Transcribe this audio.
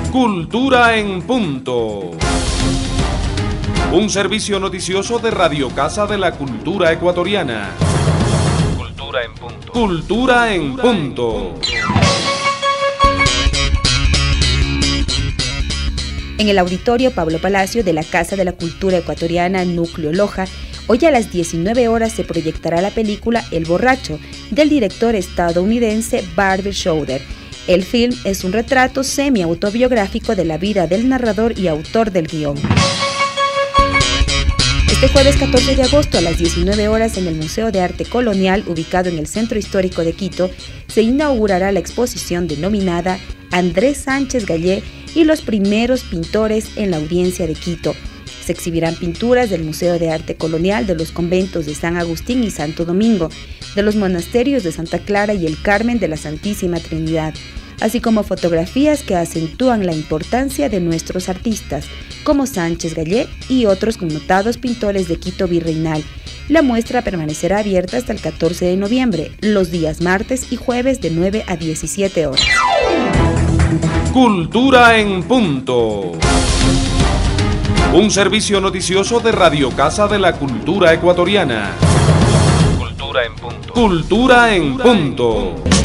Cultura en Punto. Un servicio noticioso de Radio Casa de la Cultura Ecuatoriana. Cultura en Punto. Cultura en Punto. En el auditorio Pablo Palacio de la Casa de la Cultura Ecuatoriana Núcleo Loja, hoy a las 19 horas se proyectará la película El Borracho, del director estadounidense Barbara Schroeder. El film es un retrato semi-autobiográfico de la vida del narrador y autor del guión. Este jueves 14 de agosto a las 19 horas en el Museo de Arte Colonial, ubicado en el Centro Histórico de Quito, se inaugurará la exposición denominada Andrés Sánchez Gallé y los primeros pintores en la audiencia de Quito. Se exhibirán pinturas del Museo de Arte Colonial, de los conventos de San Agustín y Santo Domingo, de los monasterios de Santa Clara y el Carmen de la Santísima Trinidad, así como fotografías que acentúan la importancia de nuestros artistas, como Sánchez Gallé y otros connotados pintores de Quito virreinal. La muestra permanecerá abierta hasta el 14 de noviembre, los días martes y jueves de 9 a 17 horas. Cultura en Punto. Un servicio noticioso de Radio Casa de la Cultura Ecuatoriana. Cultura en Punto. Cultura en Punto.